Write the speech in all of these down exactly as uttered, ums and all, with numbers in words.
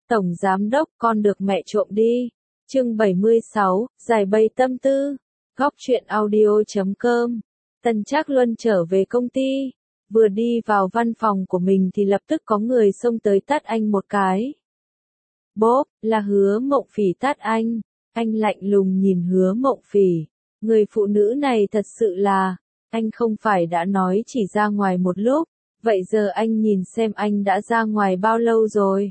Tổng giám đốc, con được mẹ trộm đi. Chương bảy mươi sáu, giải bày tâm tư. Góc truyện audio chấm com. Tần Trác Luân trở về công ty, vừa đi vào văn phòng của mình thì lập tức có người xông tới tát anh một cái. Bốp, là Hứa Mộng Phỉ tát anh. Anh lạnh lùng nhìn Hứa Mộng Phỉ. Người phụ nữ này thật sự là, anh không phải đã nói chỉ ra ngoài một lúc, vậy giờ anh nhìn xem anh đã ra ngoài bao lâu rồi.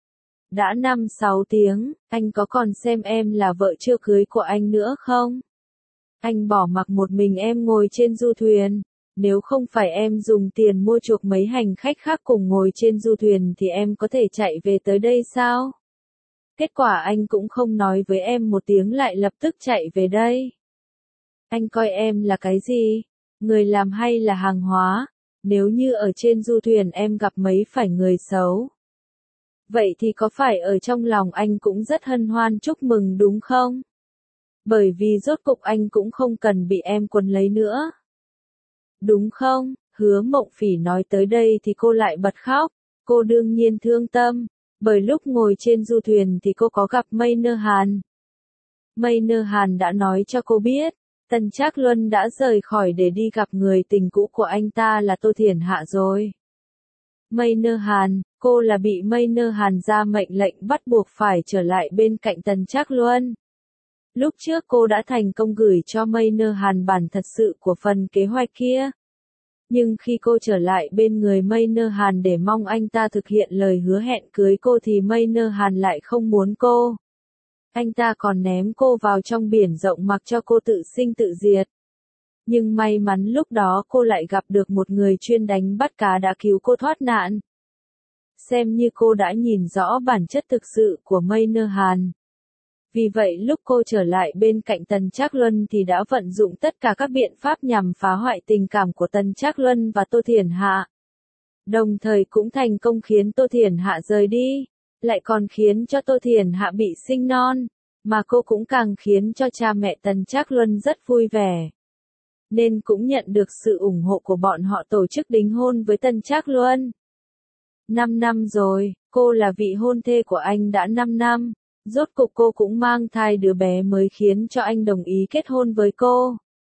Đã năm sáu tiếng, anh có còn xem em là vợ chưa cưới của anh nữa không? Anh bỏ mặc một mình em ngồi trên du thuyền, nếu không phải em dùng tiền mua chuộc mấy hành khách khác cùng ngồi trên du thuyền thì em có thể chạy về tới đây sao? Kết quả anh cũng không nói với em một tiếng lại lập tức chạy về đây. Anh coi em là cái gì? Người làm hay là hàng hóa? Nếu như ở trên du thuyền em gặp mấy phải người xấu, vậy thì có phải ở trong lòng anh cũng rất hân hoan chúc mừng đúng không? Bởi vì rốt cục anh cũng không cần bị em quấn lấy nữa. Đúng không? Hứa Mộng Phỉ nói tới đây thì cô lại bật khóc. Cô đương nhiên thương tâm, bởi lúc ngồi trên du thuyền thì cô có gặp Mây Nơ Hàn. Mây Nơ Hàn đã nói cho cô biết, Tần Trác Luân đã rời khỏi để đi gặp người tình cũ của anh ta là Tô Thiển Hạ rồi. Mây Nơ Hàn, cô là bị Mây Nơ Hàn ra mệnh lệnh bắt buộc phải trở lại bên cạnh Tần Trác Luân. Lúc trước cô đã thành công gửi cho Mây Nơ Hàn bản thật sự của phần kế hoạch kia. Nhưng khi cô trở lại bên người Mây Nơ Hàn để mong anh ta thực hiện lời hứa hẹn cưới cô thì Mây Nơ Hàn lại không muốn cô. Anh ta còn ném cô vào trong biển rộng mặc cho cô tự sinh tự diệt. Nhưng may mắn lúc đó cô lại gặp được một người chuyên đánh bắt cá đã cứu cô thoát nạn. Xem như cô đã nhìn rõ bản chất thực sự của Mây Nơ Hàn. Vì vậy lúc cô trở lại bên cạnh Tần Trác Luân thì đã vận dụng tất cả các biện pháp nhằm phá hoại tình cảm của Tần Trác Luân và Tô Thiển Hạ. Đồng thời cũng thành công khiến Tô Thiển Hạ rời đi, lại còn khiến cho Tô Thiển Hạ bị sinh non, mà cô cũng càng khiến cho cha mẹ Tần Trác Luân rất vui vẻ. Nên cũng nhận được sự ủng hộ của bọn họ tổ chức đính hôn với Tần Trác Luân. Năm năm rồi, cô là vị hôn thê của anh đã năm năm. Rốt cục cô cũng mang thai đứa bé mới khiến cho anh đồng ý kết hôn với cô.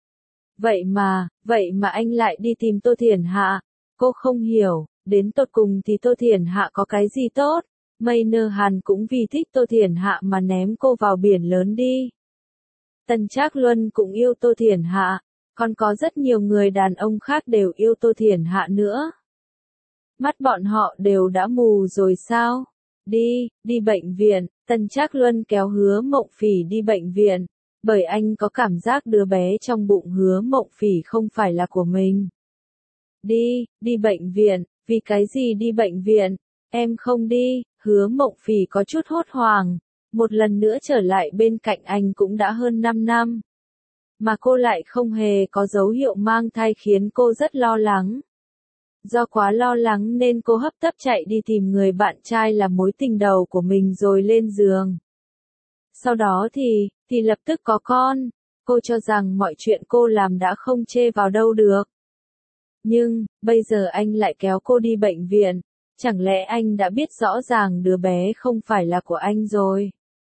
Vậy mà, vậy mà anh lại đi tìm Tô Thiển Hạ. Cô không hiểu, đến tột cùng thì Tô Thiển Hạ có cái gì tốt. Mây Nơ Hàn cũng vì thích Tô Thiển Hạ mà ném cô vào biển lớn đi. Tần Trác Luân cũng yêu Tô Thiển Hạ, còn có rất nhiều người đàn ông khác đều yêu Tô Thiển Hạ nữa. Mắt bọn họ đều đã mù rồi sao? Đi, đi bệnh viện. Tần Trác Luân kéo Hứa Mộng Phỉ đi bệnh viện, bởi anh có cảm giác đứa bé trong bụng Hứa Mộng Phỉ không phải là của mình. Đi, đi bệnh viện, vì cái gì đi bệnh viện? Em không đi. Hứa Mộng Phỉ có chút hốt hoảng, một lần nữa trở lại bên cạnh anh cũng đã hơn năm năm. Mà cô lại không hề có dấu hiệu mang thai khiến cô rất lo lắng. Do quá lo lắng nên cô hấp tấp chạy đi tìm người bạn trai là mối tình đầu của mình rồi lên giường. Sau đó thì, thì lập tức có con. Cô cho rằng mọi chuyện cô làm đã không chê vào đâu được. Nhưng, bây giờ anh lại kéo cô đi bệnh viện. Chẳng lẽ anh đã biết rõ ràng đứa bé không phải là của anh rồi?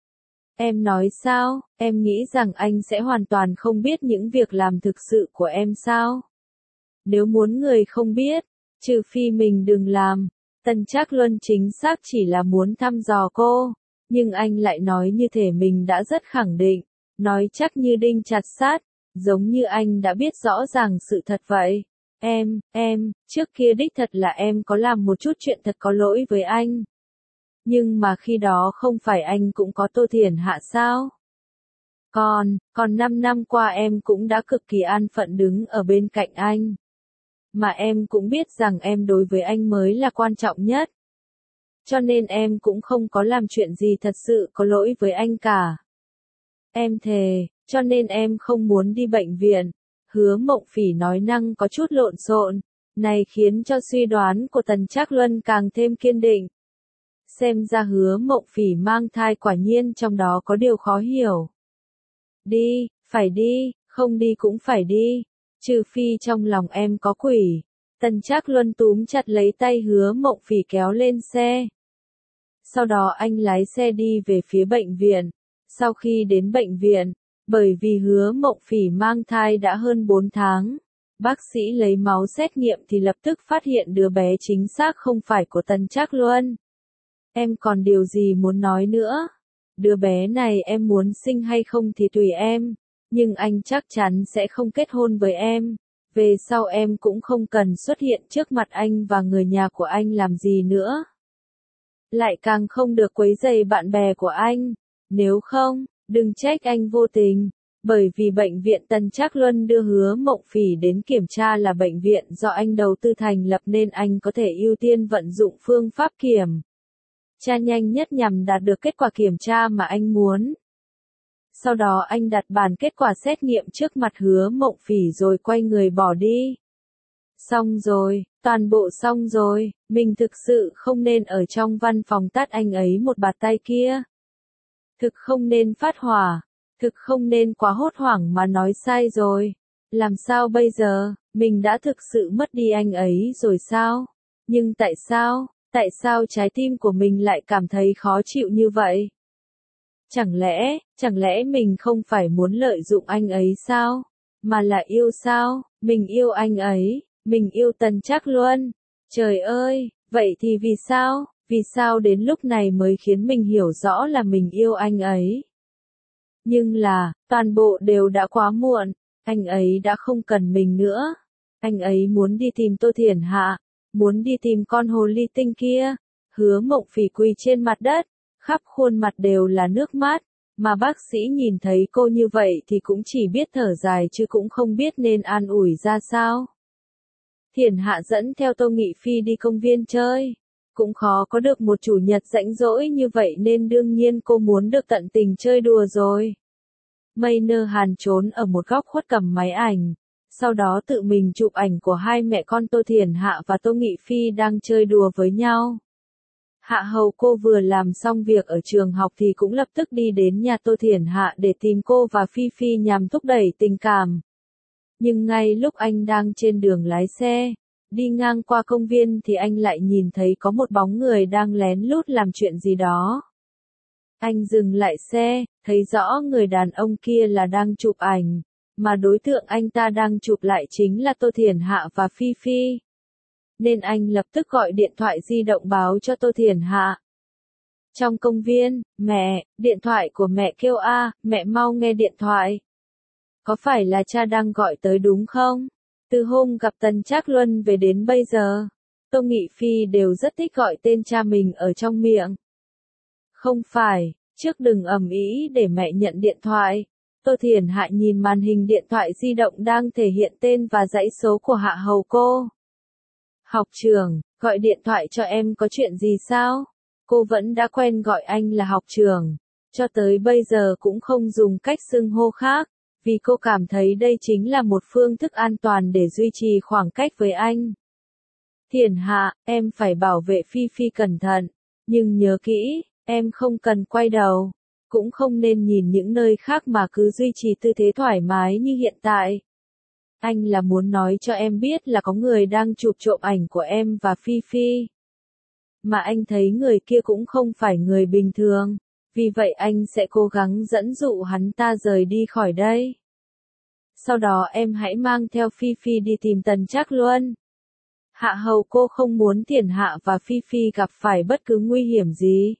Em nói sao? Em nghĩ rằng anh sẽ hoàn toàn không biết những việc làm thực sự của em sao? Nếu muốn người không biết, trừ phi mình đừng làm. Tần Trác Luân chính xác chỉ là muốn thăm dò cô, nhưng anh lại nói như thể mình đã rất khẳng định, nói chắc như đinh chặt sắt, giống như anh đã biết rõ ràng sự thật vậy. Em, em, trước kia đích thật là em có làm một chút chuyện thật có lỗi với anh. Nhưng mà khi đó không phải anh cũng có Tô Thiển Hạ sao? Còn, còn năm năm qua em cũng đã cực kỳ an phận đứng ở bên cạnh anh. Mà em cũng biết rằng em đối với anh mới là quan trọng nhất. Cho nên em cũng không có làm chuyện gì thật sự có lỗi với anh cả. Em thề, cho nên em không muốn đi bệnh viện. Hứa Mộng Phỉ nói năng có chút lộn xộn, này khiến cho suy đoán của Tần Trác Luân càng thêm kiên định. Xem ra Hứa Mộng Phỉ mang thai quả nhiên trong đó có điều khó hiểu. Đi, phải đi, không đi cũng phải đi. Trừ phi trong lòng em có quỷ. Tần Trác Luân túm chặt lấy tay Hứa Mộng Phỉ kéo lên xe. Sau đó anh lái xe đi về phía bệnh viện. Sau khi đến bệnh viện, bởi vì Hứa Mộng Phỉ mang thai đã hơn bốn tháng, bác sĩ lấy máu xét nghiệm thì lập tức phát hiện đứa bé chính xác không phải của Tần Trác Luân. Em còn điều gì muốn nói nữa? Đứa bé này em muốn sinh hay không thì tùy em, nhưng anh chắc chắn sẽ không kết hôn với em. Về sau em cũng không cần xuất hiện trước mặt anh và người nhà của anh làm gì nữa. Lại càng không được quấy rầy bạn bè của anh. Nếu không, đừng trách anh vô tình. Bởi vì bệnh viện Tần Trác Luân đưa Hứa Mộng Phỉ đến kiểm tra là bệnh viện do anh đầu tư thành lập nên anh có thể ưu tiên vận dụng phương pháp kiểm tra nhanh nhất nhằm đạt được kết quả kiểm tra mà anh muốn. Sau đó anh đặt bản kết quả xét nghiệm trước mặt Hứa Mộng Phỉ rồi quay người bỏ đi. Xong rồi, toàn bộ xong rồi, mình thực sự không nên ở trong văn phòng tát anh ấy một bạt tay kia. Thực không nên phát hỏa, thực không nên quá hốt hoảng mà nói sai rồi. Làm sao bây giờ, mình đã thực sự mất đi anh ấy rồi sao? Nhưng tại sao, tại sao trái tim của mình lại cảm thấy khó chịu như vậy? Chẳng lẽ, chẳng lẽ mình không phải muốn lợi dụng anh ấy sao? Mà là yêu sao? Mình yêu anh ấy, mình yêu Tần Trác Luân. Trời ơi, vậy thì vì sao? Vì sao đến lúc này mới khiến mình hiểu rõ là mình yêu anh ấy? Nhưng là, toàn bộ đều đã quá muộn, anh ấy đã không cần mình nữa. Anh ấy muốn đi tìm Tô Thiển Hạ, muốn đi tìm con hồ ly tinh kia. Hứa Mộng Phỉ quỳ trên mặt đất, khắp khuôn mặt đều là nước mắt, mà bác sĩ nhìn thấy cô như vậy thì cũng chỉ biết thở dài chứ cũng không biết nên an ủi ra sao. Thiển Hạ dẫn theo Tô Nghị Phi đi công viên chơi. Cũng khó có được một chủ nhật rảnh rỗi như vậy nên đương nhiên cô muốn được tận tình chơi đùa rồi. Mây Nơ Hàn trốn ở một góc khuất cầm máy ảnh, sau đó tự mình chụp ảnh của hai mẹ con Tô Thiển Hạ và Tô Nghị Phi đang chơi đùa với nhau. Hạ Hầu cô vừa làm xong việc ở trường học thì cũng lập tức đi đến nhà Tô Thiển Hạ để tìm cô và Phi Phi nhằm thúc đẩy tình cảm. Nhưng ngay lúc anh đang trên đường lái xe, đi ngang qua công viên thì anh lại nhìn thấy có một bóng người đang lén lút làm chuyện gì đó. Anh dừng lại xe, thấy rõ người đàn ông kia là đang chụp ảnh, mà đối tượng anh ta đang chụp lại chính là Tô Thiển Hạ và Phi Phi. Nên anh lập tức gọi điện thoại di động báo cho Tô Thiển Hạ. Trong công viên, mẹ, điện thoại của mẹ kêu a, mẹ mau nghe điện thoại. Có phải là cha đang gọi tới đúng không? Từ hôm gặp Tần Trác Luân về đến bây giờ, Tô Nghị Phi đều rất thích gọi tên cha mình ở trong miệng. Không phải, trước đừng ầm ĩ để mẹ nhận điện thoại. Tô Thiển Hạ nhìn màn hình điện thoại di động đang thể hiện tên và dãy số của Hạ Hầu cô. Học trưởng, gọi điện thoại cho em có chuyện gì sao? Cô vẫn đã quen gọi anh là học trưởng, cho tới bây giờ cũng không dùng cách xưng hô khác, vì cô cảm thấy đây chính là một phương thức an toàn để duy trì khoảng cách với anh. Thiển Hạ, em phải bảo vệ Phi Phi cẩn thận, nhưng nhớ kỹ, em không cần quay đầu, cũng không nên nhìn những nơi khác mà cứ duy trì tư thế thoải mái như hiện tại. Anh là muốn nói cho em biết là có người đang chụp trộm ảnh của em và Phi Phi. Mà anh thấy người kia cũng không phải người bình thường, vì vậy anh sẽ cố gắng dẫn dụ hắn ta rời đi khỏi đây. Sau đó em hãy mang theo Phi Phi đi tìm Tần Trác Luân. Hạ Hầu cô không muốn Thiển Hạ và Phi Phi gặp phải bất cứ nguy hiểm gì.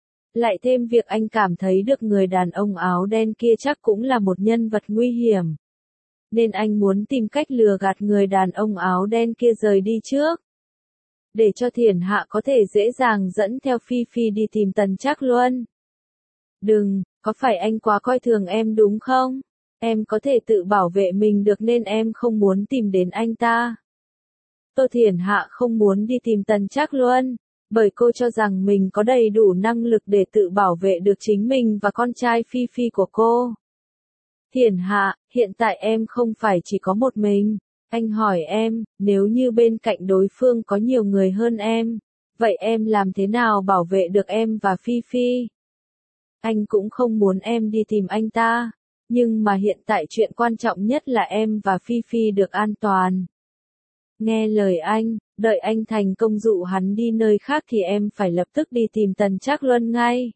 Lại thêm việc anh cảm thấy được người đàn ông áo đen kia chắc cũng là một nhân vật nguy hiểm. Nên anh muốn tìm cách lừa gạt người đàn ông áo đen kia rời đi trước. Để cho Thiển Hạ có thể dễ dàng dẫn theo Phi Phi đi tìm Tần Trác Luân. Đừng, có phải anh quá coi thường em đúng không? Em có thể tự bảo vệ mình được nên em không muốn tìm đến anh ta. Tô Thiển Hạ không muốn đi tìm Tần Trác Luân, bởi cô cho rằng mình có đầy đủ năng lực để tự bảo vệ được chính mình và con trai Phi Phi của cô. Thiển Hạ, hiện tại em không phải chỉ có một mình. Anh hỏi em, nếu như bên cạnh đối phương có nhiều người hơn em, vậy em làm thế nào bảo vệ được em và Phi Phi? Anh cũng không muốn em đi tìm anh ta, nhưng mà hiện tại chuyện quan trọng nhất là em và Phi Phi được an toàn. Nghe lời anh, đợi anh thành công dụ hắn đi nơi khác thì em phải lập tức đi tìm Tần Trác Luân ngay.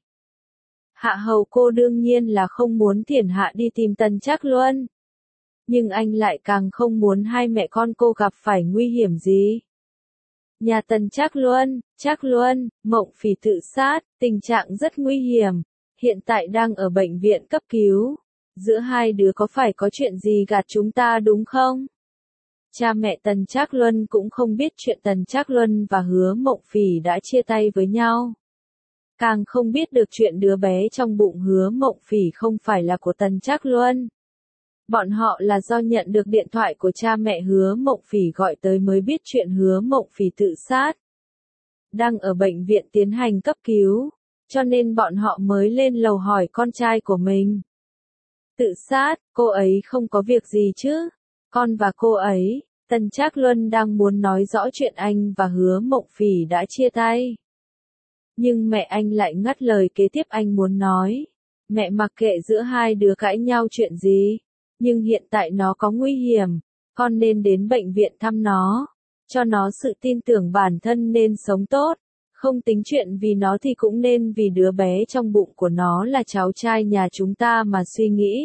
Hạ hầu cô đương nhiên là không muốn Thiển Hạ đi tìm Tần Trác Luân. Nhưng anh lại càng không muốn hai mẹ con cô gặp phải nguy hiểm gì. Nhà Tần Trác Luân, Trác Luân, Mộng Phỉ tự sát, tình trạng rất nguy hiểm, hiện tại đang ở bệnh viện cấp cứu. Giữa hai đứa có phải có chuyện gì gạt chúng ta đúng không? Cha mẹ Tần Trác Luân cũng không biết chuyện Tần Trác Luân và Hứa Mộng Phỉ đã chia tay với nhau. Càng không biết được chuyện đứa bé trong bụng Hứa Mộng Phỉ không phải là của Tần Trác Luân. Bọn họ là do nhận được điện thoại của cha mẹ Hứa Mộng Phỉ gọi tới mới biết chuyện Hứa Mộng Phỉ tự sát. Đang ở bệnh viện tiến hành cấp cứu, cho nên bọn họ mới lên lầu hỏi con trai của mình. Tự sát, cô ấy không có việc gì chứ? Con và cô ấy, Tần Trác Luân đang muốn nói rõ chuyện anh và Hứa Mộng Phỉ đã chia tay. Nhưng mẹ anh lại ngắt lời kế tiếp anh muốn nói. Mẹ mặc kệ giữa hai đứa cãi nhau chuyện gì. Nhưng hiện tại nó có nguy hiểm, con nên đến bệnh viện thăm nó, cho nó sự tin tưởng bản thân nên sống tốt, không tính chuyện vì nó thì cũng nên vì đứa bé trong bụng của nó là cháu trai nhà chúng ta mà suy nghĩ.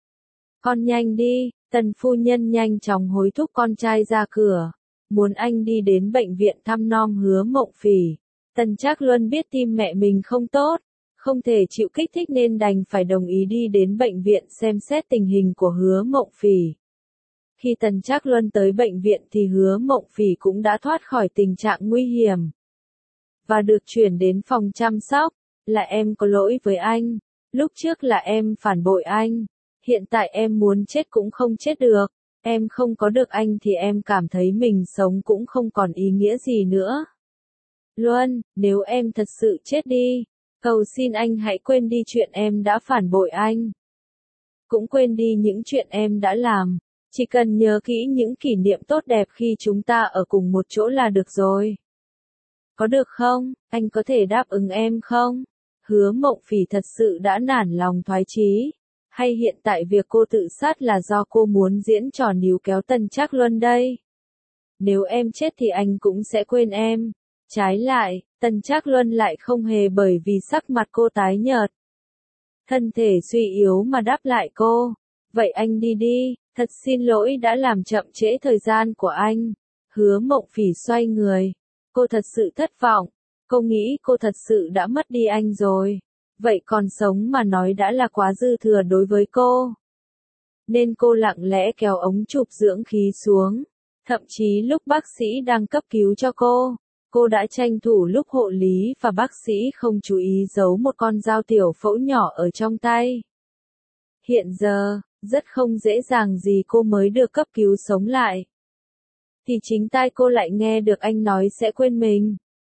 Con nhanh đi, Tần phu nhân nhanh chóng hối thúc con trai ra cửa, muốn anh đi đến bệnh viện thăm nom Hứa Mộng Phỉ. Tần Trác Luân biết tim mẹ mình không tốt, không thể chịu kích thích nên đành phải đồng ý đi đến bệnh viện xem xét tình hình của Hứa Mộng Phỉ. Khi Tần Trác Luân tới bệnh viện thì Hứa Mộng Phỉ cũng đã thoát khỏi tình trạng nguy hiểm và được chuyển đến phòng chăm sóc. Là em có lỗi với anh, lúc trước là em phản bội anh, hiện tại em muốn chết cũng không chết được, em không có được anh thì em cảm thấy mình sống cũng không còn ý nghĩa gì nữa. Luân, nếu em thật sự chết đi, cầu xin anh hãy quên đi chuyện em đã phản bội anh. Cũng quên đi những chuyện em đã làm, chỉ cần nhớ kỹ những kỷ niệm tốt đẹp khi chúng ta ở cùng một chỗ là được rồi. Có được không, anh có thể đáp ứng em không? Hứa Mộng Phỉ thật sự đã nản lòng thoái chí. Hay hiện tại việc cô tự sát là do cô muốn diễn trò níu kéo Tần Trác Luân đây? Nếu em chết thì anh cũng sẽ quên em. Trái lại, Tần Trác Luân lại không hề bởi vì sắc mặt cô tái nhợt, thân thể suy yếu mà đáp lại cô. Vậy anh đi đi, thật xin lỗi đã làm chậm trễ thời gian của anh. Hứa Mộng Phỉ xoay người. Cô thật sự thất vọng. Cô nghĩ cô thật sự đã mất đi anh rồi. Vậy còn sống mà nói đã là quá dư thừa đối với cô. Nên cô lặng lẽ kéo ống chụp dưỡng khí xuống. Thậm chí lúc bác sĩ đang cấp cứu cho cô, cô đã tranh thủ lúc hộ lý và bác sĩ không chú ý giấu một con dao tiểu phẫu nhỏ ở trong tay. Hiện giờ, rất không dễ dàng gì cô mới được cấp cứu sống lại. Thì chính tai cô lại nghe được anh nói sẽ quên mình.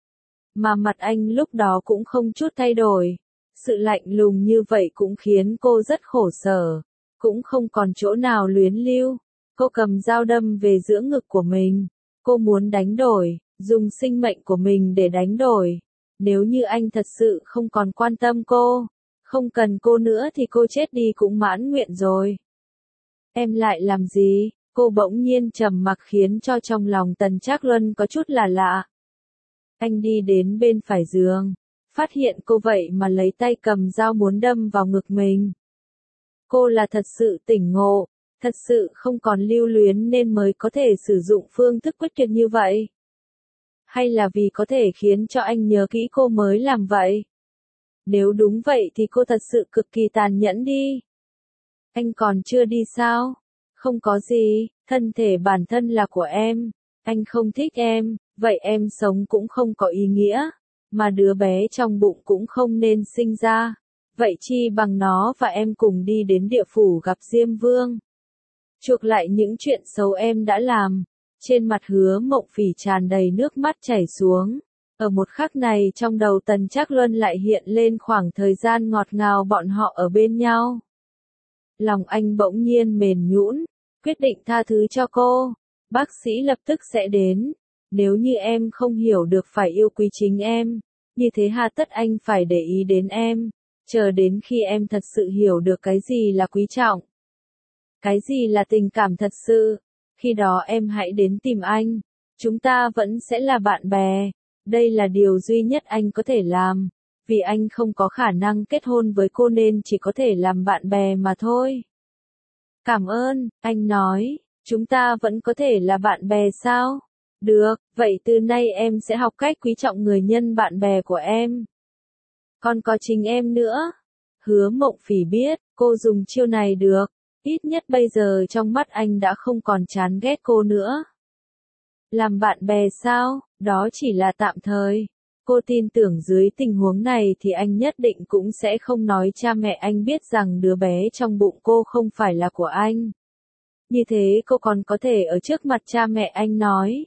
Mà mặt anh lúc đó cũng không chút thay đổi. Sự lạnh lùng như vậy cũng khiến cô rất khổ sở. Cũng không còn chỗ nào luyến lưu. Cô cầm dao đâm về giữa ngực của mình. Cô muốn đánh đổi, dùng sinh mệnh của mình để đánh đổi. Nếu như anh thật sự không còn quan tâm cô, không cần cô nữa thì cô chết đi cũng mãn nguyện rồi. Em lại làm gì? Cô bỗng nhiên trầm mặc khiến cho trong lòng Tần Trác Luân có chút là lạ. Anh đi đến bên phải giường, phát hiện cô vậy mà lấy tay cầm dao muốn đâm vào ngực mình. Cô là thật sự tỉnh ngộ, thật sự không còn lưu luyến nên mới có thể sử dụng phương thức quyết tuyệt như vậy. Hay là vì có thể khiến cho anh nhớ kỹ cô mới làm vậy? Nếu đúng vậy thì cô thật sự cực kỳ tàn nhẫn đi. Anh còn chưa đi sao? Không có gì, thân thể bản thân là của em. Anh không thích em, vậy em sống cũng không có ý nghĩa. Mà đứa bé trong bụng cũng không nên sinh ra. Vậy chi bằng nó và em cùng đi đến địa phủ gặp Diêm Vương. Chuộc lại những chuyện xấu em đã làm. Trên mặt Hứa Mộng Phỉ tràn đầy nước mắt chảy xuống. Ở một khắc này trong đầu Tần Trác Luân lại hiện lên khoảng thời gian ngọt ngào bọn họ ở bên nhau. Lòng anh bỗng nhiên mềm nhũn, quyết định tha thứ cho cô. Bác sĩ lập tức sẽ đến. Nếu như em không hiểu được phải yêu quý chính em, như thế hà tất anh phải để ý đến em. Chờ đến khi em thật sự hiểu được cái gì là quý trọng, cái gì là tình cảm thật sự, Khi đó em hãy đến tìm anh. Chúng ta vẫn sẽ là bạn bè. Đây là điều duy nhất anh có thể làm. Vì anh không có khả năng kết hôn với cô nên chỉ có thể làm bạn bè mà thôi. Cảm ơn, anh nói. Chúng ta vẫn có thể là bạn bè sao? Được, vậy từ nay em sẽ học cách quý trọng người nhân bạn bè của em. Còn có chính em nữa. Hứa Mộng Phỉ biết, cô dùng chiêu này được. Ít nhất bây giờ trong mắt anh đã không còn chán ghét cô nữa. Làm bạn bè sao? Đó chỉ là tạm thời. Cô tin tưởng dưới tình huống này thì anh nhất định cũng sẽ không nói cha mẹ anh biết rằng đứa bé trong bụng cô không phải là của anh. Như thế cô còn có thể ở trước mặt cha mẹ anh nói.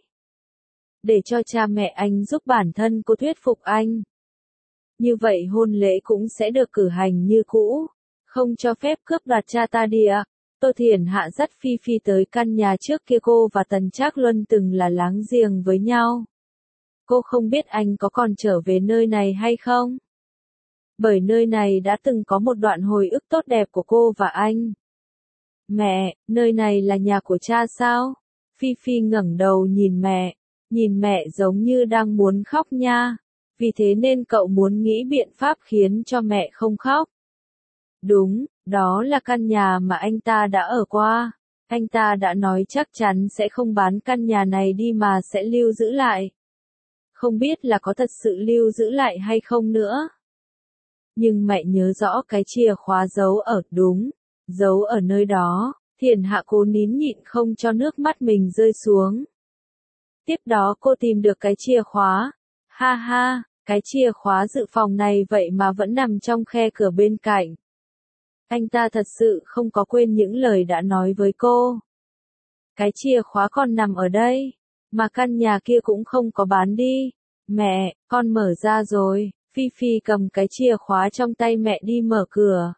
Để cho cha mẹ anh giúp bản thân cô thuyết phục anh. Như vậy hôn lễ cũng sẽ được cử hành như cũ. Không cho phép cướp đoạt cha ta đi ạ. Tô Thiển Hạ dắt Phi Phi tới căn nhà trước kia cô và Tần Trác Luân từng là láng giềng với nhau. Cô không biết anh có còn trở về nơi này hay không? Bởi nơi này đã từng có một đoạn hồi ức tốt đẹp của cô và anh. Mẹ, nơi này là nhà của cha sao? Phi Phi ngẩng đầu nhìn mẹ, nhìn mẹ giống như đang muốn khóc nha. Vì thế nên cậu muốn nghĩ biện pháp khiến cho mẹ không khóc. Đúng, đó là căn nhà mà anh ta đã ở qua. Anh ta đã nói chắc chắn sẽ không bán căn nhà này đi mà sẽ lưu giữ lại. Không biết là có thật sự lưu giữ lại hay không nữa. Nhưng mẹ nhớ rõ cái chìa khóa giấu ở, đúng, giấu ở nơi đó. Thiển Hạ cố nín nhịn không cho nước mắt mình rơi xuống. Tiếp đó cô tìm được cái chìa khóa. Ha ha, cái chìa khóa dự phòng này vậy mà vẫn nằm trong khe cửa bên cạnh. Anh ta thật sự không có quên những lời đã nói với cô. Cái chìa khóa còn nằm ở đây, mà căn nhà kia cũng không có bán đi. Mẹ, con mở ra rồi. Phi Phi cầm cái chìa khóa trong tay mẹ đi mở cửa.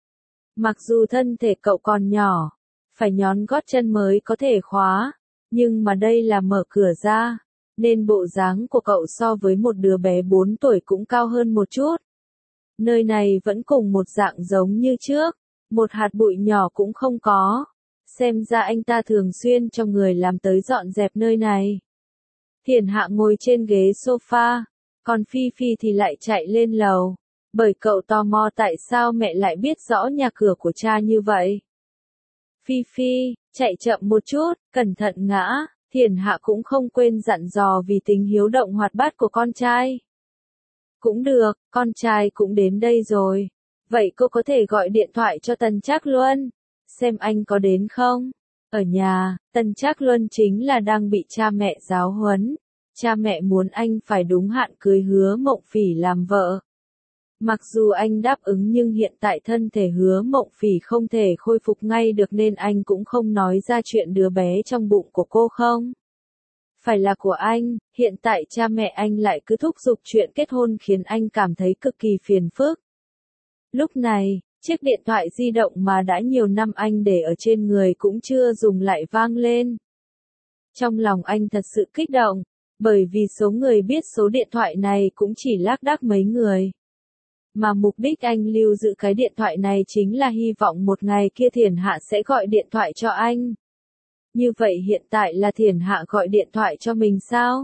Mặc dù thân thể cậu còn nhỏ, phải nhón gót chân mới có thể khóa, nhưng mà đây là mở cửa ra, nên bộ dáng của cậu so với một đứa bé bốn tuổi cũng cao hơn một chút. Nơi này vẫn cùng một dạng giống như trước, một hạt bụi nhỏ cũng không có. Xem ra anh ta thường xuyên cho người làm tới dọn dẹp nơi này. Thiển Hạ ngồi trên ghế sofa, còn Phi Phi thì lại chạy lên lầu, bởi cậu tò mò tại sao mẹ lại biết rõ nhà cửa của cha như vậy. Phi Phi, chạy chậm một chút, cẩn thận ngã. Thiển Hạ cũng không quên dặn dò vì tính hiếu động hoạt bát của con trai. Cũng được, con trai cũng đến đây rồi. Vậy cô có thể gọi điện thoại cho Tần Trác Luân, xem anh có đến không? Ở nhà, Tần Trác Luân chính là đang bị cha mẹ giáo huấn. Cha mẹ muốn anh phải đúng hạn cưới Hứa Mộng Phỉ làm vợ. Mặc dù anh đáp ứng nhưng hiện tại thân thể Hứa Mộng Phỉ không thể khôi phục ngay được nên anh cũng không nói ra chuyện đứa bé trong bụng của cô không. Phải là của anh, hiện tại cha mẹ anh lại cứ thúc giục chuyện kết hôn khiến anh cảm thấy cực kỳ phiền phức. Lúc này, chiếc điện thoại di động mà đã nhiều năm anh để ở trên người cũng chưa dùng lại vang lên. Trong lòng anh thật sự kích động, bởi vì số người biết số điện thoại này cũng chỉ lác đác mấy người. Mà mục đích anh lưu giữ cái điện thoại này chính là hy vọng một ngày kia Thiển Hạ sẽ gọi điện thoại cho anh. Như vậy hiện tại là Thiển Hạ gọi điện thoại cho mình sao?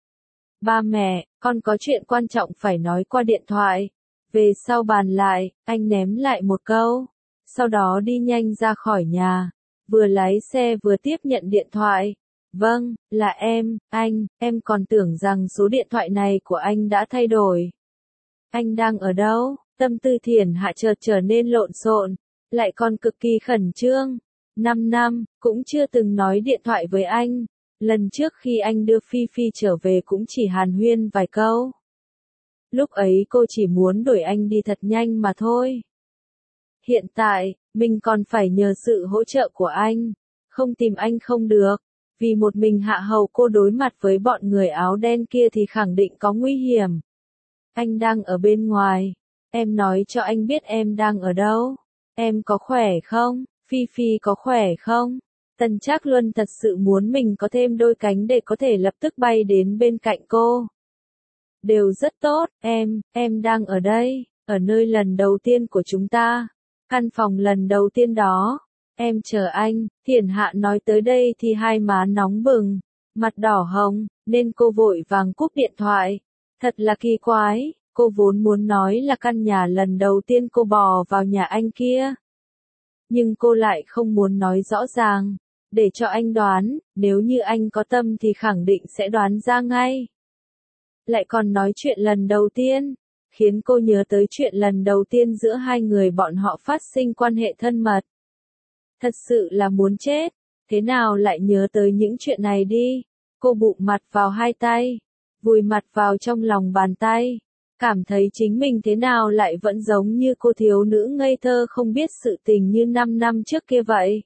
Ba mẹ, con có chuyện quan trọng phải nói qua điện thoại. Về sau bàn lại, anh ném lại một câu. Sau đó đi nhanh ra khỏi nhà. Vừa lái xe vừa tiếp nhận điện thoại. Vâng, là em, anh, em còn tưởng rằng số điện thoại này của anh đã thay đổi. Anh đang ở đâu? Tâm tư Thiển Hạ chợt trở nên lộn xộn, lại còn cực kỳ khẩn trương. Năm năm, cũng chưa từng nói điện thoại với anh. Lần trước khi anh đưa Phi Phi trở về cũng chỉ hàn huyên vài câu. Lúc ấy cô chỉ muốn đuổi anh đi thật nhanh mà thôi. Hiện tại, mình còn phải nhờ sự hỗ trợ của anh. Không tìm anh không được. Vì một mình hạ hầu cô đối mặt với bọn người áo đen kia thì khẳng định có nguy hiểm. Anh đang ở bên ngoài. Em nói cho anh biết em đang ở đâu. Em có khỏe không? Phi Phi có khỏe không? Tần Trác Luân thật sự muốn mình có thêm đôi cánh để có thể lập tức bay đến bên cạnh cô. Đều rất tốt, em, em đang ở đây, ở nơi lần đầu tiên của chúng ta. Căn phòng lần đầu tiên đó. Em chờ anh, Thiển Hạ nói tới đây thì hai má nóng bừng, mặt đỏ hồng, nên cô vội vàng cúp điện thoại. Thật là kỳ quái, cô vốn muốn nói là căn nhà lần đầu tiên cô bò vào nhà anh kia. Nhưng cô lại không muốn nói rõ ràng, để cho anh đoán, nếu như anh có tâm thì khẳng định sẽ đoán ra ngay. Lại còn nói chuyện lần đầu tiên, khiến cô nhớ tới chuyện lần đầu tiên giữa hai người bọn họ phát sinh quan hệ thân mật. Thật sự là muốn chết, thế nào lại nhớ tới những chuyện này đi. Cô bụng mặt vào hai tay, vùi mặt vào trong lòng bàn tay, cảm thấy chính mình thế nào lại vẫn giống như cô thiếu nữ ngây thơ không biết sự tình như năm năm trước kia vậy.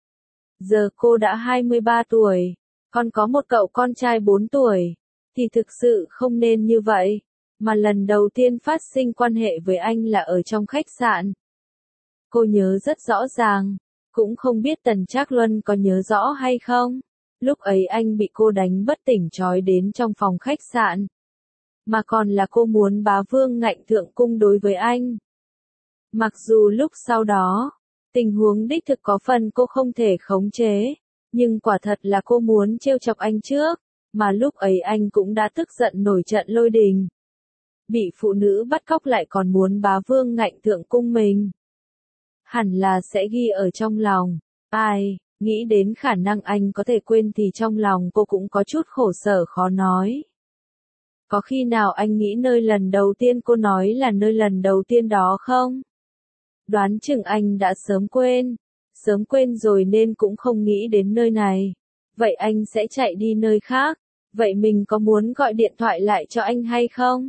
Giờ cô đã hai mươi ba tuổi, còn có một cậu con trai bốn tuổi, thì thực sự không nên như vậy, mà lần đầu tiên phát sinh quan hệ với anh là ở trong khách sạn. Cô nhớ rất rõ ràng, cũng không biết Tần Trác Luân có nhớ rõ hay không. Lúc ấy anh bị cô đánh bất tỉnh trói đến trong phòng khách sạn. Mà còn là cô muốn bá vương ngạnh thượng cung đối với anh. Mặc dù lúc sau đó, tình huống đích thực có phần cô không thể khống chế, nhưng quả thật là cô muốn trêu chọc anh trước, mà lúc ấy anh cũng đã tức giận nổi trận lôi đình. Bị phụ nữ bắt cóc lại còn muốn bá vương ngạnh thượng cung mình. Hẳn là sẽ ghi ở trong lòng. Ai, nghĩ đến khả năng anh có thể quên thì trong lòng cô cũng có chút khổ sở khó nói. Có khi nào anh nghĩ nơi lần đầu tiên cô nói là nơi lần đầu tiên đó không? Đoán chừng anh đã sớm quên. Sớm quên rồi nên cũng không nghĩ đến nơi này. Vậy anh sẽ chạy đi nơi khác. Vậy mình có muốn gọi điện thoại lại cho anh hay không?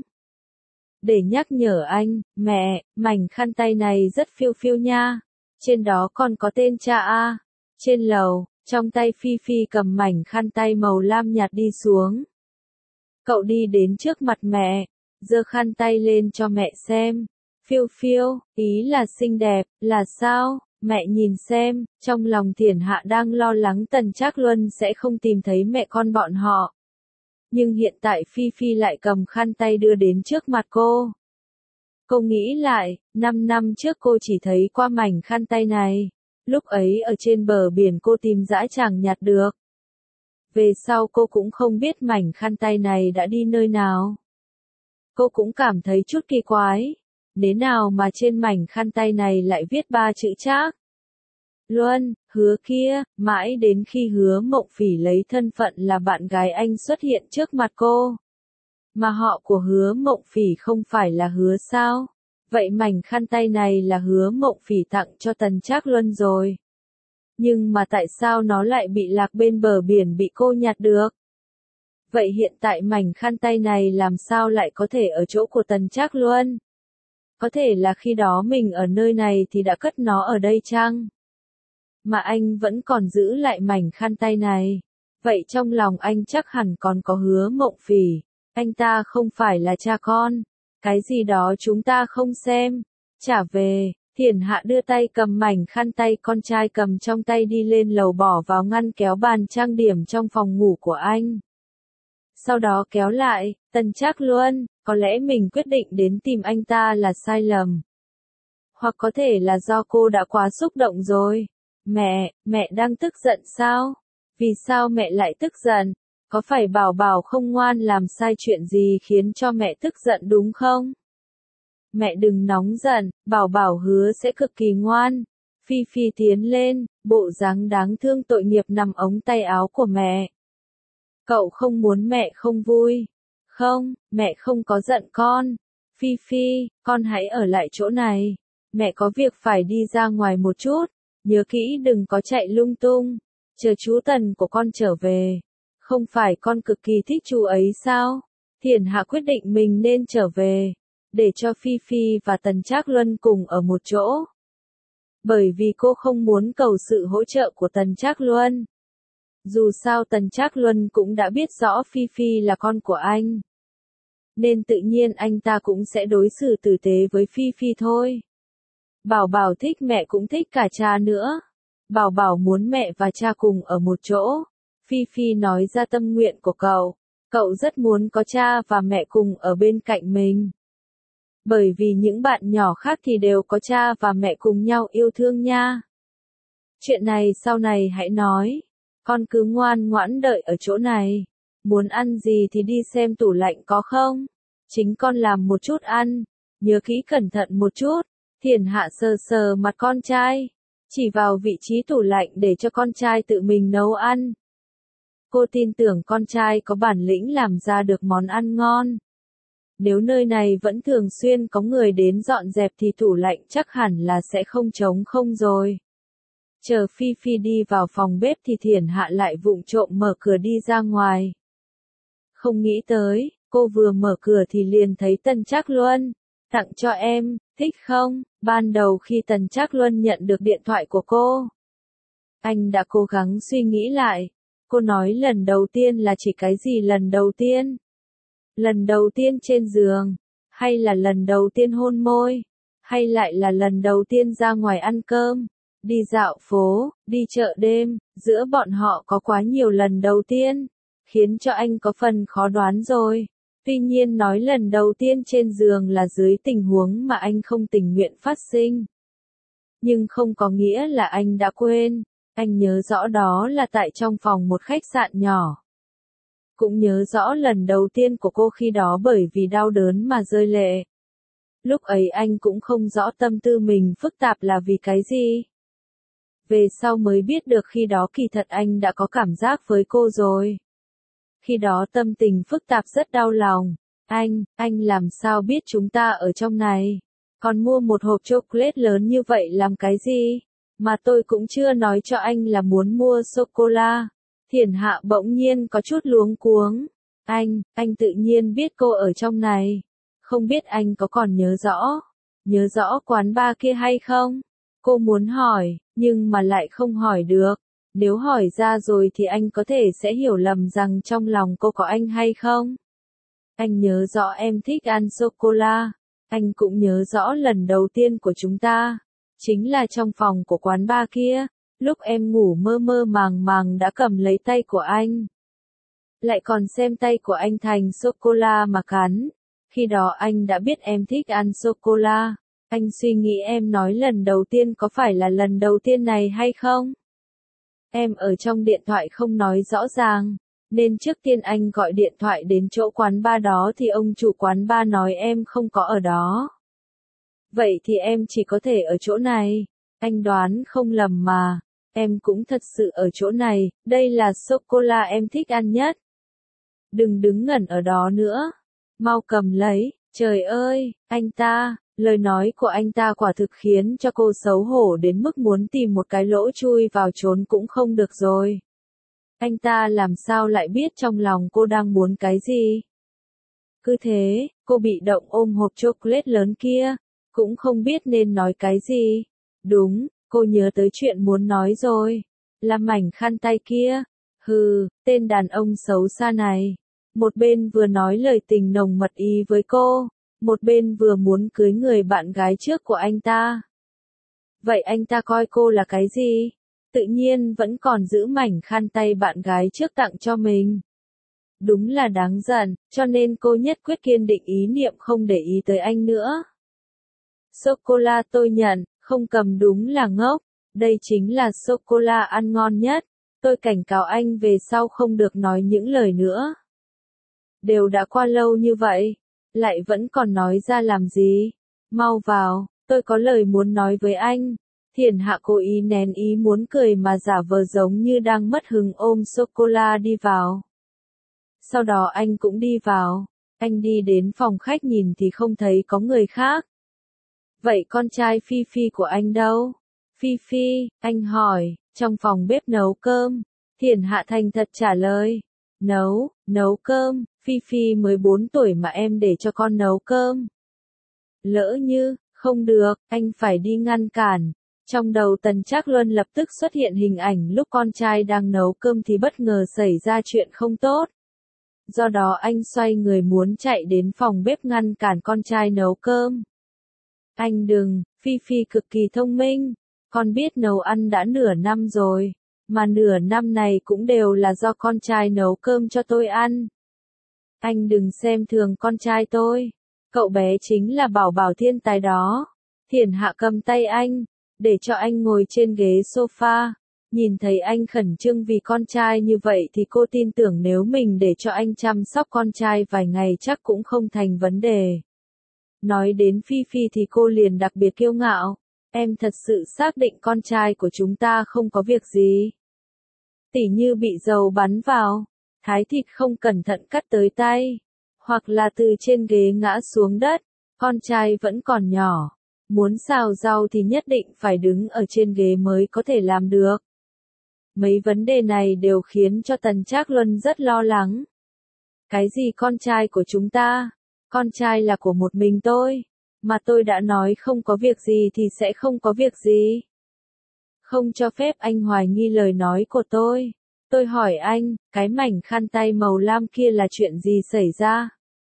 Để nhắc nhở anh, mẹ, mảnh khăn tay này rất phiêu phiêu nha. Trên đó còn có tên cha A. Trên lầu, trong tay Phi Phi cầm mảnh khăn tay màu lam nhạt đi xuống. Cậu đi đến trước mặt mẹ, giơ khăn tay lên cho mẹ xem. Phiêu phiêu, ý là xinh đẹp, là sao? Mẹ nhìn xem, trong lòng Thiển Hạ đang lo lắng Tần Trác Luân sẽ không tìm thấy mẹ con bọn họ. Nhưng hiện tại Phi Phi lại cầm khăn tay đưa đến trước mặt cô. Cô nghĩ lại, năm năm trước cô chỉ thấy qua mảnh khăn tay này. Lúc ấy ở trên bờ biển cô tìm dãi chẳng nhặt được. Về sau cô cũng không biết mảnh khăn tay này đã đi nơi nào. Cô cũng cảm thấy chút kỳ quái. Thế nào mà trên mảnh khăn tay này lại viết ba chữ Trác Luân, Hứa kia, mãi đến khi Hứa Mộng Phỉ lấy thân phận là bạn gái anh xuất hiện trước mặt cô. Mà họ của Hứa Mộng Phỉ không phải là Hứa sao? Vậy mảnh khăn tay này là Hứa Mộng Phỉ tặng cho Tần Trác Luân rồi. Nhưng mà tại sao nó lại bị lạc bên bờ biển bị cô nhặt được? Vậy hiện tại mảnh khăn tay này làm sao lại có thể ở chỗ của Tần Trác Luân? Có thể là khi đó mình ở nơi này thì đã cất nó ở đây chăng? Mà anh vẫn còn giữ lại mảnh khăn tay này. Vậy trong lòng anh chắc hẳn còn có Hứa Mộng Phỉ. Anh ta không phải là cha con. Cái gì đó chúng ta không xem. Trả về, Thiển Hạ đưa tay cầm mảnh khăn tay con trai cầm trong tay đi lên lầu bỏ vào ngăn kéo bàn trang điểm trong phòng ngủ của anh. Sau đó kéo lại, Tần Trác Luân, có lẽ mình quyết định đến tìm anh ta là sai lầm. Hoặc có thể là do cô đã quá xúc động rồi. Mẹ, mẹ đang tức giận sao? Vì sao mẹ lại tức giận? Có phải Bảo Bảo không ngoan làm sai chuyện gì khiến cho mẹ tức giận đúng không? Mẹ đừng nóng giận, Bảo Bảo hứa sẽ cực kỳ ngoan. Phi Phi tiến lên, bộ dáng đáng thương tội nghiệp nằm ống tay áo của mẹ. Cậu không muốn mẹ không vui. Không, mẹ không có giận con. Phi Phi, con hãy ở lại chỗ này. Mẹ có việc phải đi ra ngoài một chút. Nhớ kỹ đừng có chạy lung tung. Chờ chú Tần của con trở về. Không phải con cực kỳ thích chú ấy sao? Thiển Hạ quyết định mình nên trở về. Để cho Phi Phi và Tần Trác Luân cùng ở một chỗ. Bởi vì cô không muốn cầu sự hỗ trợ của Tần Trác Luân. Dù sao Tần Trác Luân cũng đã biết rõ Phi Phi là con của anh. Nên tự nhiên anh ta cũng sẽ đối xử tử tế với Phi Phi thôi. Bảo Bảo thích mẹ cũng thích cả cha nữa. Bảo Bảo muốn mẹ và cha cùng ở một chỗ. Phi Phi nói ra tâm nguyện của cậu. Cậu rất muốn có cha và mẹ cùng ở bên cạnh mình. Bởi vì những bạn nhỏ khác thì đều có cha và mẹ cùng nhau yêu thương nha. Chuyện này sau này hãy nói. Con cứ ngoan ngoãn đợi ở chỗ này. Muốn ăn gì thì đi xem tủ lạnh có không. Chính con làm một chút ăn. Nhớ kỹ cẩn thận một chút. Thiền Hạ sờ sờ mặt con trai. Chỉ vào vị trí tủ lạnh để cho con trai tự mình nấu ăn. Cô tin tưởng con trai có bản lĩnh làm ra được món ăn ngon. Nếu nơi này vẫn thường xuyên có người đến dọn dẹp thì tủ lạnh chắc hẳn là sẽ không trống không rồi. Chờ Phi Phi đi vào phòng bếp thì Thiển Hạ lại vụng trộm mở cửa đi ra ngoài. Không nghĩ tới, cô vừa mở cửa thì liền thấy Tần Trác Luân. Tặng cho em, thích không? Ban đầu khi Tần Trác Luân nhận được điện thoại của cô, anh đã cố gắng suy nghĩ lại. Cô nói lần đầu tiên là chỉ cái gì lần đầu tiên? Lần đầu tiên trên giường? Hay là lần đầu tiên hôn môi? Hay lại là lần đầu tiên ra ngoài ăn cơm? Đi dạo phố, đi chợ đêm, giữa bọn họ có quá nhiều lần đầu tiên, khiến cho anh có phần khó đoán rồi. Tuy nhiên nói lần đầu tiên trên giường là dưới tình huống mà anh không tình nguyện phát sinh. Nhưng không có nghĩa là anh đã quên. Anh nhớ rõ đó là tại trong phòng một khách sạn nhỏ. Cũng nhớ rõ lần đầu tiên của cô khi đó bởi vì đau đớn mà rơi lệ. Lúc ấy anh cũng không rõ tâm tư mình phức tạp là vì cái gì. Về sau mới biết được khi đó kỳ thật anh đã có cảm giác với cô rồi. Khi đó tâm tình phức tạp rất đau lòng. Anh, anh làm sao biết chúng ta ở trong này? Còn mua một hộp chocolate lớn như vậy làm cái gì? Mà tôi cũng chưa nói cho anh là muốn mua sô-cô-la. Thiển Hạ bỗng nhiên có chút luống cuống. Anh, anh tự nhiên biết cô ở trong này. Không biết anh có còn nhớ rõ. Nhớ rõ quán bar kia hay không? Cô muốn hỏi, nhưng mà lại không hỏi được. Nếu hỏi ra rồi thì anh có thể sẽ hiểu lầm rằng trong lòng cô có anh hay không? Anh nhớ rõ em thích ăn sô-cô-la. Anh cũng nhớ rõ lần đầu tiên của chúng ta. Chính là trong phòng của quán bar kia. Lúc em ngủ mơ mơ màng màng đã cầm lấy tay của anh. Lại còn xem tay của anh thành sô-cô-la mà cắn. Khi đó anh đã biết em thích ăn sô-cô-la. Anh suy nghĩ em nói lần đầu tiên có phải là lần đầu tiên này hay không? Em ở trong điện thoại không nói rõ ràng, nên trước tiên anh gọi điện thoại đến chỗ quán bar đó thì ông chủ quán bar nói em không có ở đó. Vậy thì em chỉ có thể ở chỗ này. Anh đoán không lầm mà. Em cũng thật sự ở chỗ này, đây là sô-cô-la em thích ăn nhất. Đừng đứng ngẩn ở đó nữa. Mau cầm lấy, trời ơi, anh ta, lời nói của anh ta quả thực khiến cho cô xấu hổ đến mức muốn tìm một cái lỗ chui vào trốn cũng không được rồi. Anh ta làm sao lại biết trong lòng cô đang muốn cái gì? Cứ thế, cô bị động ôm hộp chocolate lớn kia, cũng không biết nên nói cái gì. Đúng, cô nhớ tới chuyện muốn nói rồi. Là mảnh khăn tay kia. Hừ, tên đàn ông xấu xa này. Một bên vừa nói lời tình nồng mật ý với cô, một bên vừa muốn cưới người bạn gái trước của anh ta. Vậy anh ta coi cô là cái gì? Tự nhiên vẫn còn giữ mảnh khăn tay bạn gái trước tặng cho mình. Đúng là đáng giận, cho nên cô nhất quyết kiên định ý niệm không để ý tới anh nữa. Sô-cô-la tôi nhận, không cầm đúng là ngốc. Đây chính là sô-cô-la ăn ngon nhất. Tôi cảnh cáo anh về sau không được nói những lời nữa. Đều đã qua lâu như vậy, lại vẫn còn nói ra làm gì? Mau vào, tôi có lời muốn nói với anh. Thiển Hạ cố ý nén ý muốn cười mà giả vờ giống như đang mất hứng ôm sô-cô-la đi vào. Sau đó anh cũng đi vào. Anh đi đến phòng khách nhìn thì không thấy có người khác. Vậy con trai Phi Phi của anh đâu? Phi Phi, anh hỏi, trong phòng bếp nấu cơm. Thiển Hạ thành thật trả lời. Nấu, nấu cơm, Phi Phi mới bốn tuổi mà em để cho con nấu cơm. Lỡ như, không được, anh phải đi ngăn cản. Trong đầu Tần Trác Luân lập tức xuất hiện hình ảnh lúc con trai đang nấu cơm thì bất ngờ xảy ra chuyện không tốt. Do đó anh xoay người muốn chạy đến phòng bếp ngăn cản con trai nấu cơm. Anh đừng, Phi Phi cực kỳ thông minh. Con biết nấu ăn đã nửa năm rồi. Mà nửa năm này cũng đều là do con trai nấu cơm cho tôi ăn. Anh đừng xem thường con trai tôi. Cậu bé chính là bảo bảo thiên tài đó. Thiển Hạ cầm tay anh. để cho anh ngồi trên ghế sofa. Nhìn thấy anh khẩn trương vì con trai như vậy thì cô tin tưởng nếu mình để cho anh chăm sóc con trai vài ngày chắc cũng không thành vấn đề. Nói đến Phi Phi thì cô liền đặc biệt kiêu ngạo. Em thật sự xác định con trai của chúng ta không có việc gì. Tỉ như bị dầu bắn vào, thái thịt không cẩn thận cắt tới tay, hoặc là từ trên ghế ngã xuống đất, con trai vẫn còn nhỏ. Muốn xào rau thì nhất định phải đứng ở trên ghế mới có thể làm được. Mấy vấn đề này đều khiến cho Tần Trác Luân rất lo lắng. Cái gì con trai của chúng ta? Con trai là của một mình tôi. Mà tôi đã nói không có việc gì thì sẽ không có việc gì. Không cho phép anh hoài nghi lời nói của tôi. Tôi hỏi anh, cái mảnh khăn tay màu lam kia là chuyện gì xảy ra?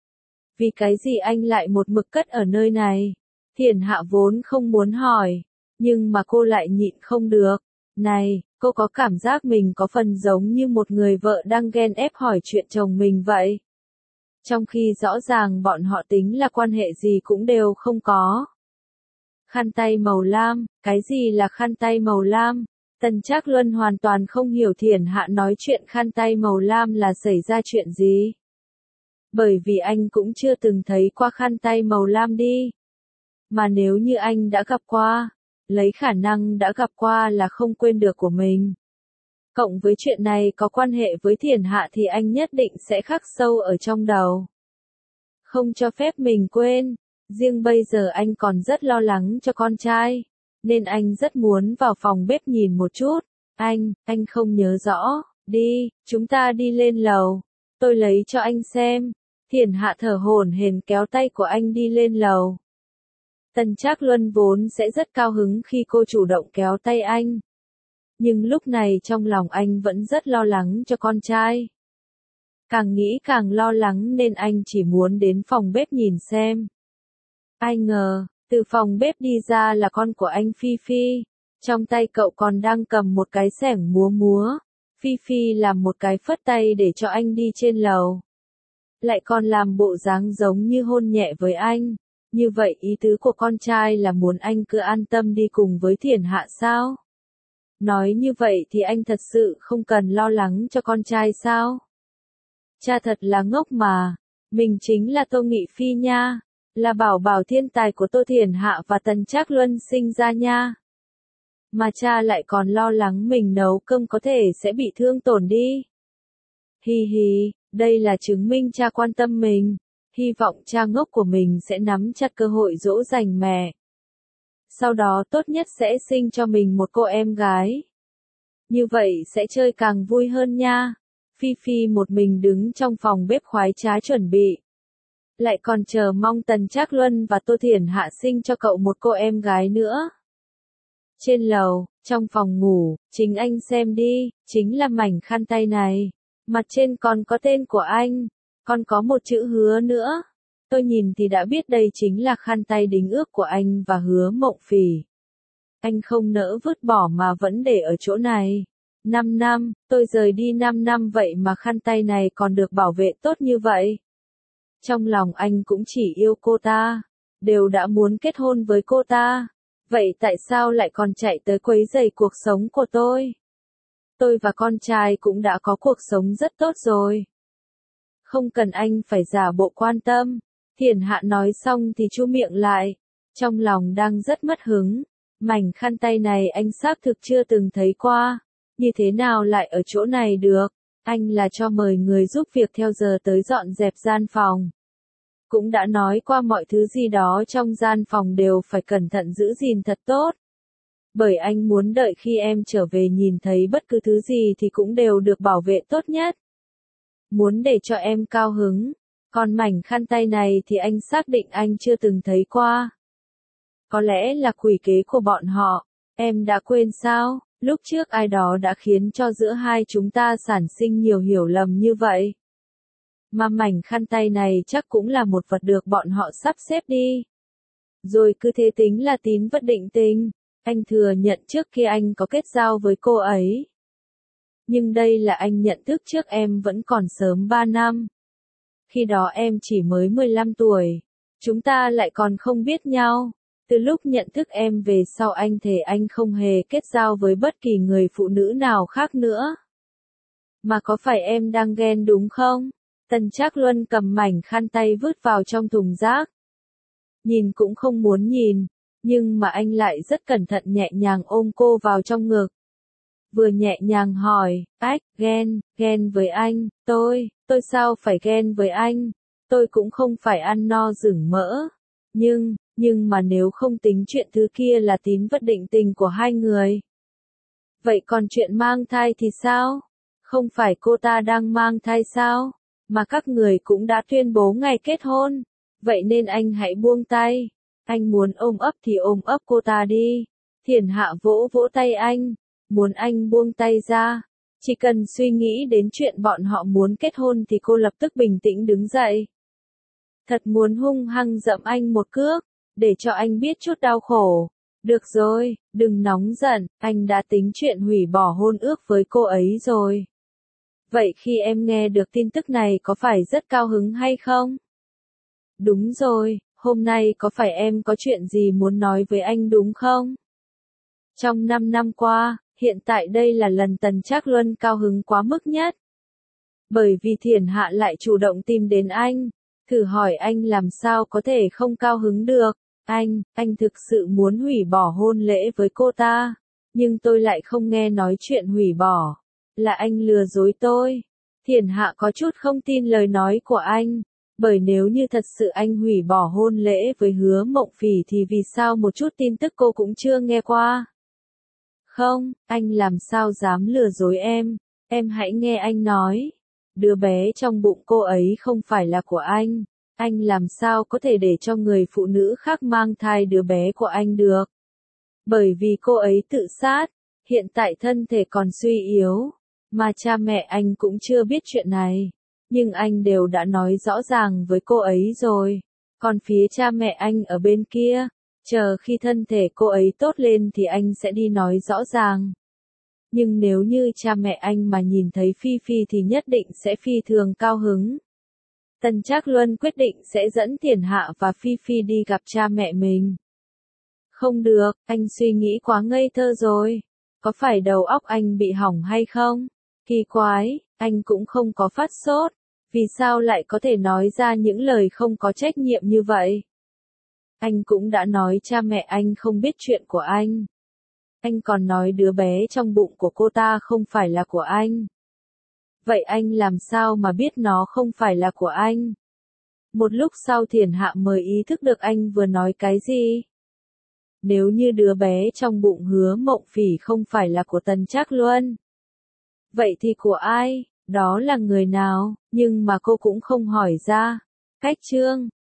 Vì cái gì anh lại một mực cất ở nơi này? Thiển Hạ vốn không muốn hỏi, nhưng mà cô lại nhịn không được. Này, cô có cảm giác mình có phần giống như một người vợ đang ghen ép hỏi chuyện chồng mình vậy. Trong khi rõ ràng bọn họ tính là quan hệ gì cũng đều không có. Khăn tay màu lam, cái gì là khăn tay màu lam? Tần Trác Luân hoàn toàn không hiểu Thiển Hạ nói chuyện khăn tay màu lam là xảy ra chuyện gì. Bởi vì anh cũng chưa từng thấy qua khăn tay màu lam đi. Mà nếu như anh đã gặp qua, lấy khả năng đã gặp qua là không quên được của mình. Cộng với chuyện này có quan hệ với Thiển Hạ thì anh nhất định sẽ khắc sâu ở trong đầu. Không cho phép mình quên, riêng bây giờ anh còn rất lo lắng cho con trai, nên anh rất muốn vào phòng bếp nhìn một chút. Anh, anh không nhớ rõ, đi, chúng ta đi lên lầu, tôi lấy cho anh xem. Thiển Hạ thở hổn hển kéo tay của anh đi lên lầu. Tần Trác Luân vốn sẽ rất cao hứng khi cô chủ động kéo tay anh. Nhưng lúc này trong lòng anh vẫn rất lo lắng cho con trai. Càng nghĩ càng lo lắng nên anh chỉ muốn đến phòng bếp nhìn xem. Ai ngờ, từ phòng bếp đi ra là con của anh Phi Phi. Trong tay cậu còn đang cầm một cái xẻng múa múa. Phi Phi làm một cái phất tay để cho anh đi trên lầu. Lại còn làm bộ dáng giống như hôn nhẹ với anh. Như vậy ý tứ của con trai là muốn anh cứ an tâm đi cùng với Thiển Hạ sao? Nói như vậy thì anh thật sự không cần lo lắng cho con trai sao? Cha thật là ngốc mà. Mình chính là Tô Nghị Phi nha. Là bảo bảo thiên tài của Tô Thiển Hạ và Tần Trác Luân sinh ra nha. Mà cha lại còn lo lắng mình nấu cơm có thể sẽ bị thương tổn đi. Hi hi, đây là chứng minh cha quan tâm mình. Hy vọng cha ngốc của mình sẽ nắm chặt cơ hội dỗ dành mẹ. Sau đó tốt nhất sẽ sinh cho mình một cô em gái. Như vậy sẽ chơi càng vui hơn nha. Phi Phi một mình đứng trong phòng bếp khoái trá chuẩn bị. Lại còn chờ mong Tần Trác Luân và Tô Thiển Hạ sinh cho cậu một cô em gái nữa. Trên lầu, trong phòng ngủ, chính anh xem đi, chính là mảnh khăn tay này. Mặt trên còn có tên của anh, còn có một chữ Hứa nữa. Tôi nhìn thì đã biết đây chính là khăn tay đính ước của anh và Hứa Mộng Phỉ. Anh không nỡ vứt bỏ mà vẫn để ở chỗ này. Năm năm, tôi rời đi năm năm vậy mà khăn tay này còn được bảo vệ tốt như vậy. Trong lòng anh cũng chỉ yêu cô ta, đều đã muốn kết hôn với cô ta. Vậy tại sao lại còn chạy tới quấy rầy cuộc sống của tôi? Tôi và con trai cũng đã có cuộc sống rất tốt rồi. Không cần anh phải giả bộ quan tâm. Thiển Hạ nói xong thì chu miệng lại. Trong lòng đang rất mất hứng. Mảnh khăn tay này anh xác thực chưa từng thấy qua. Như thế nào lại ở chỗ này được? Anh là cho mời người giúp việc theo giờ tới dọn dẹp gian phòng. Cũng đã nói qua mọi thứ gì đó trong gian phòng đều phải cẩn thận giữ gìn thật tốt. Bởi anh muốn đợi khi em trở về nhìn thấy bất cứ thứ gì thì cũng đều được bảo vệ tốt nhất. Muốn để cho em cao hứng. Còn mảnh khăn tay này thì anh xác định anh chưa từng thấy qua. Có lẽ là quỷ kế của bọn họ. Em đã quên sao? Lúc trước ai đó đã khiến cho giữa hai chúng ta sản sinh nhiều hiểu lầm như vậy. Mà mảnh khăn tay này chắc cũng là một vật được bọn họ sắp xếp đi. Rồi cứ thế tính là tín vật định tình. Anh thừa nhận trước khi anh có kết giao với cô ấy. Nhưng đây là anh nhận thức trước em vẫn còn sớm ba năm. Khi đó em chỉ mới mười lăm tuổi. Chúng ta lại còn không biết nhau. Từ lúc nhận thức em về sau anh thề anh không hề kết giao với bất kỳ người phụ nữ nào khác nữa. Mà có phải em đang ghen đúng không? Tần Trác Luân cầm mảnh khăn tay vứt vào trong thùng rác. Nhìn cũng không muốn nhìn, nhưng mà anh lại rất cẩn thận nhẹ nhàng ôm cô vào trong ngực. Vừa nhẹ nhàng hỏi, ách, ghen, ghen với anh, tôi, tôi sao phải ghen với anh, tôi cũng không phải ăn no rửng mỡ. Nhưng, nhưng mà nếu không tính chuyện thứ kia là tín vật định tình của hai người. Vậy còn chuyện mang thai thì sao? Không phải cô ta đang mang thai sao? Mà các người cũng đã tuyên bố ngày kết hôn. Vậy nên anh hãy buông tay. Anh muốn ôm ấp thì ôm ấp cô ta đi. Thiển Hạ vỗ vỗ tay anh. Muốn anh buông tay ra. Chỉ cần suy nghĩ đến chuyện bọn họ muốn kết hôn thì cô lập tức bình tĩnh đứng dậy. Thật muốn hung hăng dậm anh một cước, để cho anh biết chút đau khổ. Được rồi, đừng nóng giận, anh đã tính chuyện hủy bỏ hôn ước với cô ấy rồi. Vậy khi em nghe được tin tức này có phải rất cao hứng hay không? Đúng rồi, hôm nay có phải em có chuyện gì muốn nói với anh đúng không? Trong năm năm qua, hiện tại đây là lần Tần Trác Luân cao hứng quá mức nhất. Bởi vì Thiển Hạ lại chủ động tìm đến anh. Thử hỏi anh làm sao có thể không cao hứng được. Anh, anh thực sự muốn hủy bỏ hôn lễ với cô ta. Nhưng tôi lại không nghe nói chuyện hủy bỏ. Là anh lừa dối tôi. Thiển Hạ có chút không tin lời nói của anh. Bởi nếu như thật sự anh hủy bỏ hôn lễ với Hứa Mộng Phỉ thì vì sao một chút tin tức cô cũng chưa nghe qua. Không, anh làm sao dám lừa dối em. Em hãy nghe anh nói. Đứa bé trong bụng cô ấy không phải là của anh. Anh làm sao có thể để cho người phụ nữ khác mang thai đứa bé của anh được. Bởi vì cô ấy tự sát, hiện tại thân thể còn suy yếu, mà cha mẹ anh cũng chưa biết chuyện này. Nhưng anh đều đã nói rõ ràng với cô ấy rồi. Còn phía cha mẹ anh ở bên kia, chờ khi thân thể cô ấy tốt lên thì anh sẽ đi nói rõ ràng. Nhưng nếu như cha mẹ anh mà nhìn thấy Phi Phi thì nhất định sẽ phi thường cao hứng. Tần Trác Luân quyết định sẽ dẫn Thiển Hạ và Phi Phi đi gặp cha mẹ mình. Không được, anh suy nghĩ quá ngây thơ rồi. Có phải đầu óc anh bị hỏng hay không? Kỳ quái, anh cũng không có phát sốt. Vì sao lại có thể nói ra những lời không có trách nhiệm như vậy? Anh cũng đã nói cha mẹ anh không biết chuyện của anh. Anh còn nói đứa bé trong bụng của cô ta không phải là của anh. Vậy anh làm sao mà biết nó không phải là của anh? Một lúc sau Thiển Hạ mới ý thức được anh vừa nói cái gì. Nếu như đứa bé trong bụng Hứa Mộng Phỉ không phải là của Tần Trác Luân. Vậy thì của ai? Đó là người nào? Nhưng mà cô cũng không hỏi ra. Cách chương